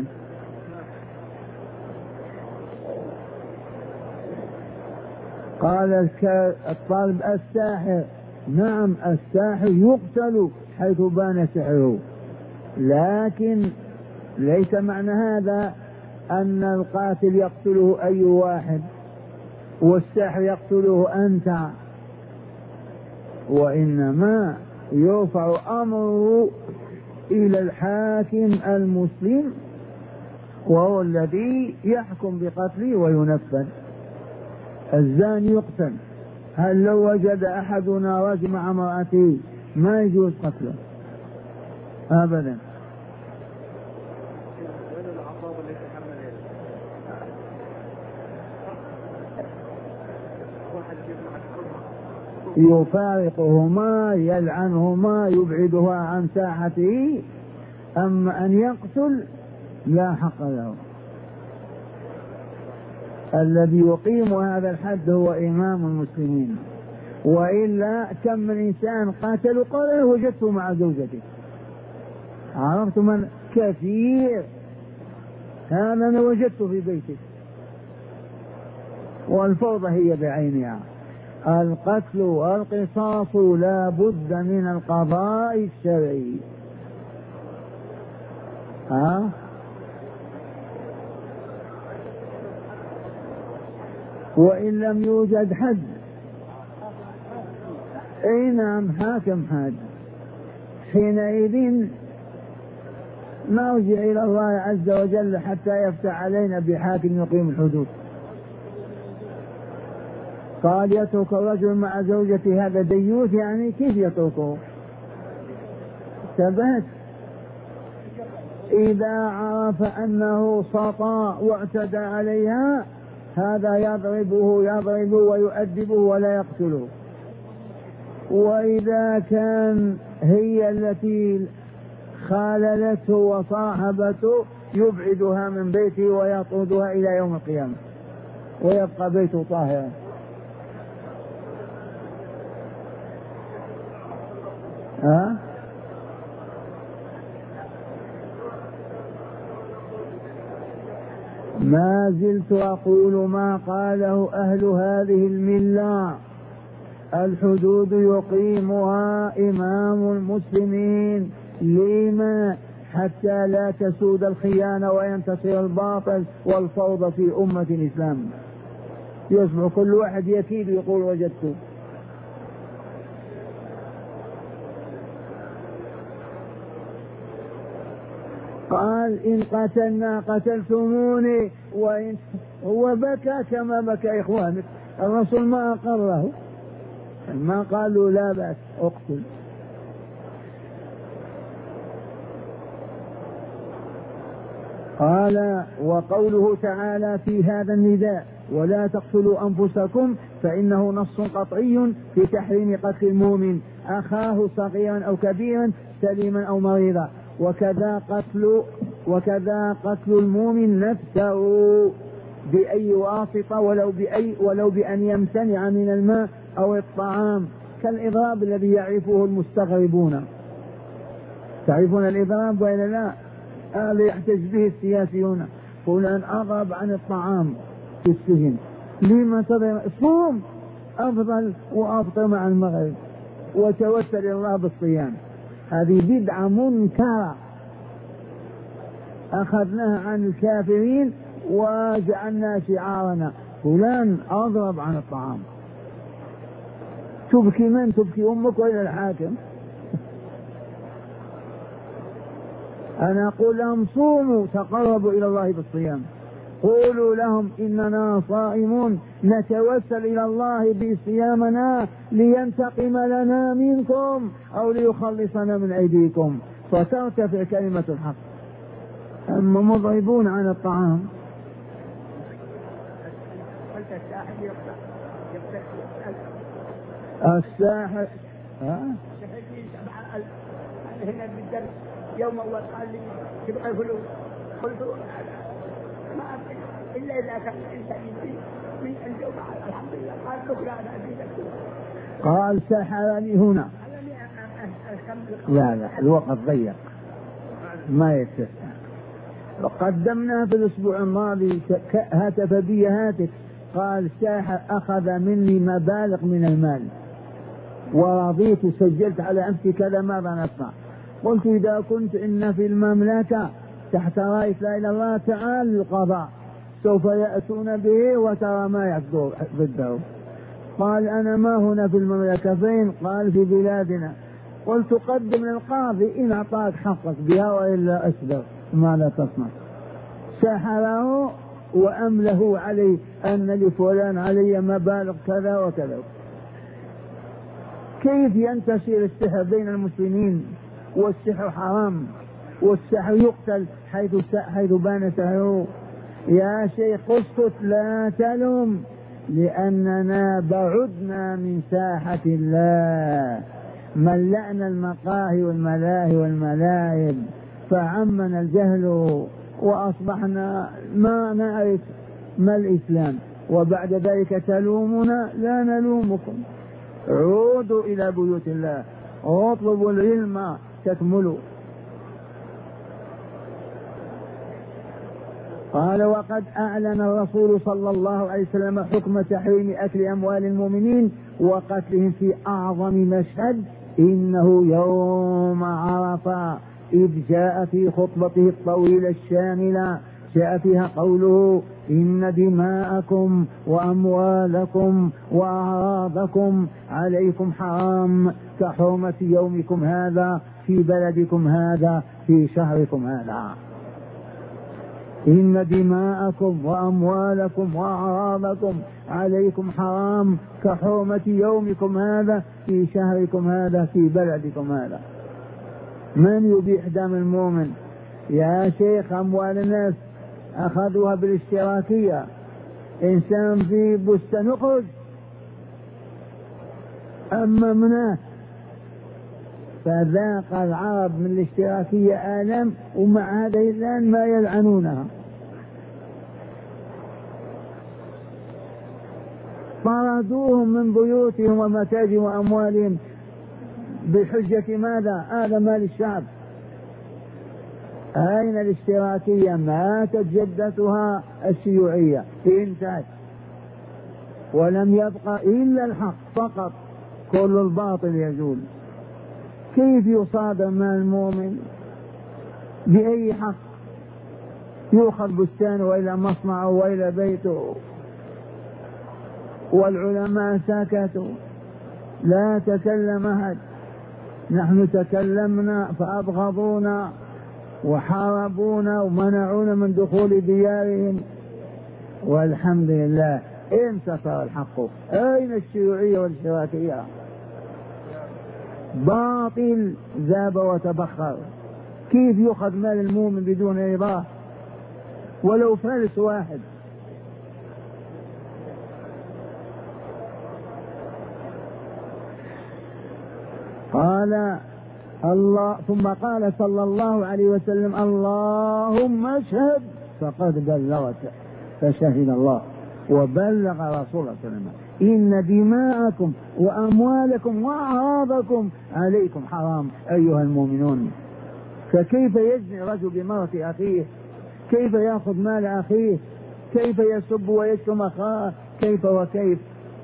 قال الطالب الساحر، نعم الساحر يقتل حيث بان سحره، لكن ليس معنى هذا أن القاتل يقتله أي واحد والساحر يقتله أنت، وإنما يرفع أمره إلى الحاكم المسلم وهو الذي يحكم بقتله وينفذ. الزاني يقتل. هل لو وجد أحدنا رجل مع امرأته ما يجوز قتله أبدا. يفارقهما يلعنهما يبعدها عن ساحته، أما أن يقتل لا حق له. الذي يقيم هذا الحد هو إمام المسلمين، وإلا كم من إنسان قاتل قال وجدته مع زوجته، عرفت من كثير، هذا أنا وجدته في بيته. والفوضى هي بعينها. القتل والقصاص لا بد من القضاء الشرعي. وإن لم يوجد حد أي نعم حاكم حد، حينئذ نرجع إلى الله عز وجل حتى يفتح علينا بحاكم يقيم الحدود. قال يترك الرجل مع زوجته هذا ديوث، يعني كيف يتركه؟ ثبت. إذا عرف أنه سطى واعتدى عليها هذا يضربه ويؤدبه ولا يقتله. وإذا كان هي التي خاللته وصاحبته يبعدها من بيته ويطردها إلى يوم القيامة ويبقى بيته طاهرا. ما زلت أقول ما قاله أهل هذه الملة: الحدود يقيمها إمام المسلمين. لما؟ حتى لا تسود الخيانة وينتصر الباطل والفوضى في أمة الإسلام. يصبح كل واحد يكيد يقول وجدته. قال إن قتلنا قتلتموني، وإن هو بكى كما بكى إخوانك. الرسول ما أقره، ما قالوا لا بأس اقتل. قال وقوله تعالى في هذا النداء: ولا تقتلوا أنفسكم، فإنه نص قطعي في تحريم قتل المؤمن أخاه صغيرا أو كبيرا سليما أو مريضا، وكذا قتل المؤمن نفسه بأي واسطة ولو بأن يمتنع من الماء أو الطعام، كالإضراب الذي يعرفه المستغربون. تعرفون الإضراب وإلا لا؟ اللي يحتج به السياسيون: فلان أضرب عن الطعام في السجن. لما تضرب؟ صوم أفضل وأفطر مع المغرب وتوسل إلى الله بالصيام. هذه بدعة منكرة أخذناها عن الكافرين وجعلنا شعارنا: فلان أضرب عن الطعام. تبكي من؟ تبكي أمك وإلى الحاكم؟ أنا أقول لهم صوموا تقربوا إلى الله بالصيام. قولوا لهم إننا صائمون نتوسل إلى الله بصيامنا لينتقم لنا منكم أو ليخلصنا من أيديكم فترتفع كلمة الحق. أما مضربون عن الطعام. الساحر هنا بالدرس يوم أول قال لي تبغى فلوس، قلت ما أبغى إلا إذا كان الإنسان من عنده الحمد لله. قال بكرة أنا أزيدك. قال سحرني هنا. لا الوقت ضيق ما يتسع. قدمنا في الأسبوع الماضي هاتف بي هاتف قال ساحر أخذ مني مبالغ من المال ورضيت سجلت على أنفي كذا، ماذا نصنع؟ قلت إذا كنت إن في المملكة تحت راية لا إله إلا الله تعال للقضاء سوف يأتون به وترى ما يحصل ضده. قال أنا ما هنا في المملكة. فين؟ قال في بلادنا. قلت قدم للقاضي إن أعطاك حقك بها وإلا أسبب. ماذا تصنع؟ سحره وأمله عليه أن لفلان علي مبالغ كذا وكذا. كيف ينتشر السحر بين المسلمين؟ والسحر حرام والسحر يقتل حيث بان سحره. يا شيخ اسكت لا تلم، لأننا بعدنا من ساحة الله، ملأنا المقاهي والملاهي والملاعب فعمنا الجهل وأصبحنا ما نعرف ما الإسلام، وبعد ذلك تلومنا. لا نلومكم، عودوا إلى بيوت الله واطلبوا العلم تكملوا. قال وقد أعلن الرسول صلى الله عليه وسلم حكم تحريم أكل أموال المؤمنين وقتلهم في أعظم مشهد إنه يوم عرفة، إذ جاء في خطبته الطويلة الشاملة جاء فيها قوله إن دماءكم وأموالكم وأعراضكم عليكم حرام كحرمة يومكم هذا في بلدكم هذا في شهركم هذا. إن دماءكم وأموالكم وأعراضكم عليكم حرام كحرمة يومكم هذا في شهركم هذا في بلدكم هذا. من يبيح دم المؤمن؟ يا شيخ أموال الناس أخذوها بالاشتراكية، إنسان في بستان يخرج أما منه، فذاق العرب من الاشتراكية آلام، ومع هذا الآن ما يلعنونها. طردوهم من بيوتهم ومساجدهم وأموالهم بحجة ماذا؟ هذا مال الشعب. أين الاشتراكية؟ ماتت جدتها الشيوعية، انتهت ولم يبقى إلا الحق فقط، كل الباطل يزول. كيف يصادر مال المؤمن؟ بأي حق؟ يؤخذ بستانه وإلى مصنعه وإلى بيته، والعلماء سكتوا لا تكلم أحد. نحن تكلمنا فأبغضونا وحاربونا ومنعونا من دخول ديارهم، والحمد لله انتصر الحق. أين الشيوعية والاشتراكية؟ باطل ذاب وتبخر. كيف يؤخذ مال المؤمن بدون رضاه ولو فلس واحد؟ قال الله، ثم قال صلى الله عليه وسلم: اللهم اشهد فقد بلغت. فشهد الله وبلغ رسول الله صلى الله عليه وسلم: إن دماءكم وأموالكم وأعراضكم عليكم حرام أيها المؤمنون. فكيف يزني رجل بمرأة أخيه؟ كيف يأخذ مال أخيه؟ كيف يسب ويشتم أخاه؟ كيف وكيف؟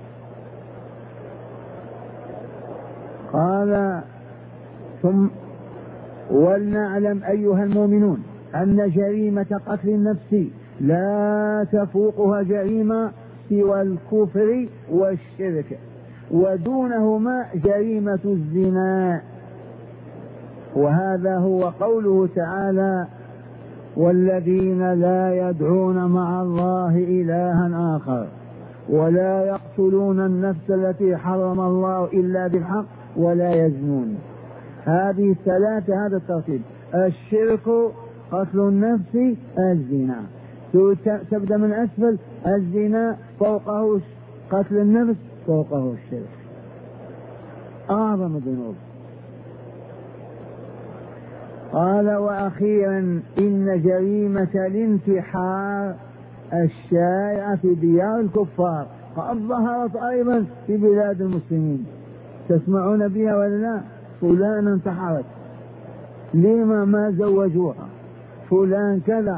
قال: ثم ولنعلم أيها المؤمنون أن جريمة قتل النفس لا تفوقها جريمة سوى الكفر والشرك، ودونهما جريمة الزنا. وهذا هو قوله تعالى: والذين لا يدعون مع الله إلها آخر ولا يقتلون النفس التي حرم الله إلا بالحق ولا يزنون. هذه الثلاثة، هذا الترتيب: الشرك، قتل النفس، الزنا. تبدأ من أسفل: الزنا، فوقه قتل النفس، فوقه الشرك، أعظم الذنوب. قال: وأخيرا إن جريمة الانتحار الشائعة في ديار الكفار قد ظهرت أيضا في بلاد المسلمين. تسمعون بها ولا لا؟ فلان انتحرت، لما ما زوجوها؟ فلان كذا.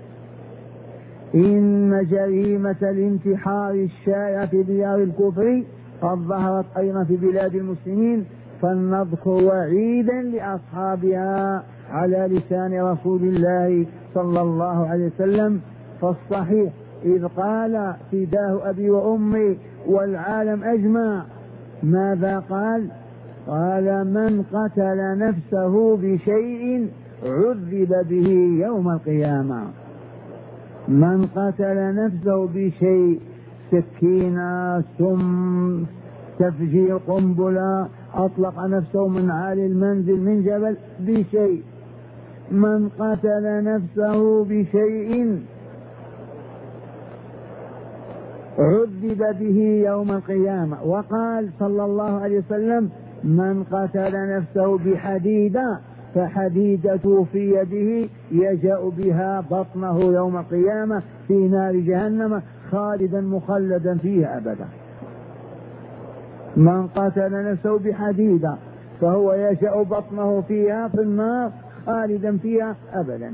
إن جريمة الانتحار الشائعة في ديار الكفر قد ظهرت أيضا في بلاد المسلمين، فلنذكر وعيدا لأصحابها على لسان رسول الله صلى الله عليه وسلم. فالصحيح إذ قال: فداه أبي وأمي والعالم أجمع، ماذا قال؟ قال: من قتل نفسه بشيء عذب به يوم القيامة. من قتل نفسه بشيء، سكينة، سم، تفجير، قنبلة، أطلق نفسه من عالي المنزل من جبل، بشيء. من قتل نفسه بشيء عذب به يوم القيامة. وقال صلى الله عليه وسلم: من قتل نفسه بحديدة فحديدته في يده يجأ بها بطنه يوم القيامة في نار جهنم خالدا مخلدا فيها أبدا. من قتل نفسه بحديدة فهو يجأ بطنه فيها في النار خالدا فيها أبدا.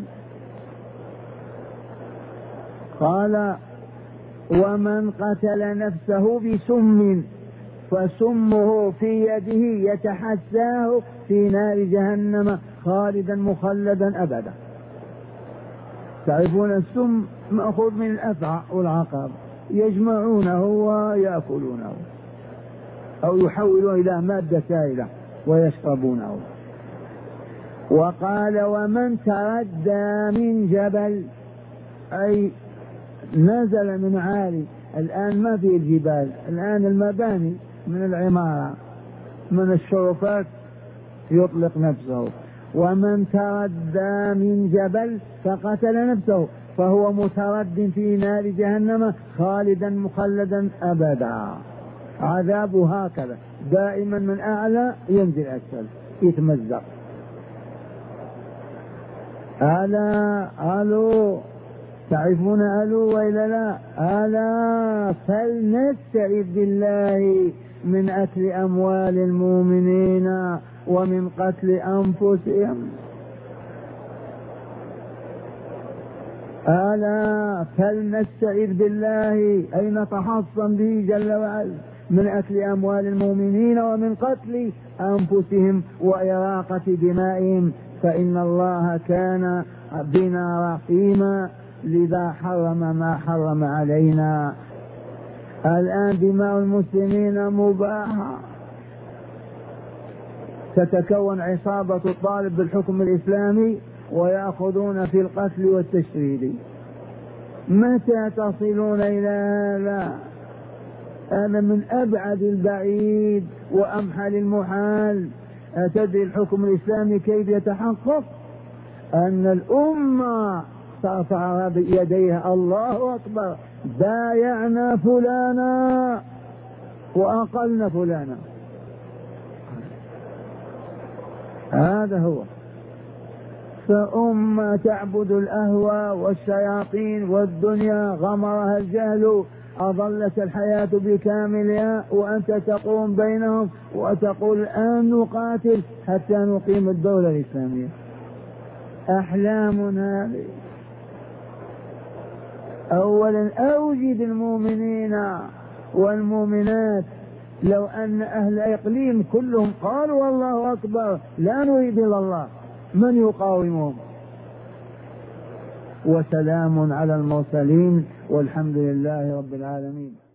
قال: ومن قتل نفسه بسم فسمه في يده يتحساه في نار جهنم خالدا مخلدا أبدا. تعرفون السم مأخوذ من الأفعى والعقاب، يجمعونه ويأكلونه أو يحولون إلى مادة سائلة ويشربونه. وقال: ومن تردى من جبل، أي نزل من عالي. الآن ما في الجبال، الآن المباني من العمارة من الشرفات يطلق نفسه. ومن تردى من جبل فقتل نفسه فهو مترد في نار جهنم خالدا مخلدا أبدا. عذابه هكذا دائما من أعلى ينزل أسفل يتمزق. ألا ألو تعرفون ألو وإلا لا؟ ألا فلنستعذ بالله من أكل أموال المؤمنين ومن قتل أنفسهم. ألا فلنستعذ بالله أي نتحصن به جل وعلا من أكل أموال المؤمنين ومن قتل أنفسهم وإراقة دمائهم، فإن الله كان بنا رحيما لذا حرم ما حرم علينا. الآن دماء المسلمين مباحة. تتكون عصابة الطالب بالحكم الإسلامي ويأخذون في القتل والتشريد. متى تصلون إلى هذا؟ هذا من أبعد البعيد وأمحل المحال. أتدري الحكم الإسلامي كيف يتحقق؟ أن الأمة ترفع يديها الله أكبر بايعنا فلانا وأقلنا فلانا. هذا هو. فأمة تعبد الأهواء والشياطين والدنيا غمرها الجهل أضلت الحياة بكاملها، وأنت تقوم بينهم وتقول الآن نقاتل حتى نقيم الدولة الإسلامية. أحلام هذه. أولا أوجد المؤمنين والمؤمنات. لو أن أهل إقليم كلهم قالوا الله أكبر لا نريد إلا الله، من يقاومهم؟ وسلام على المرسلين والحمد لله رب العالمين.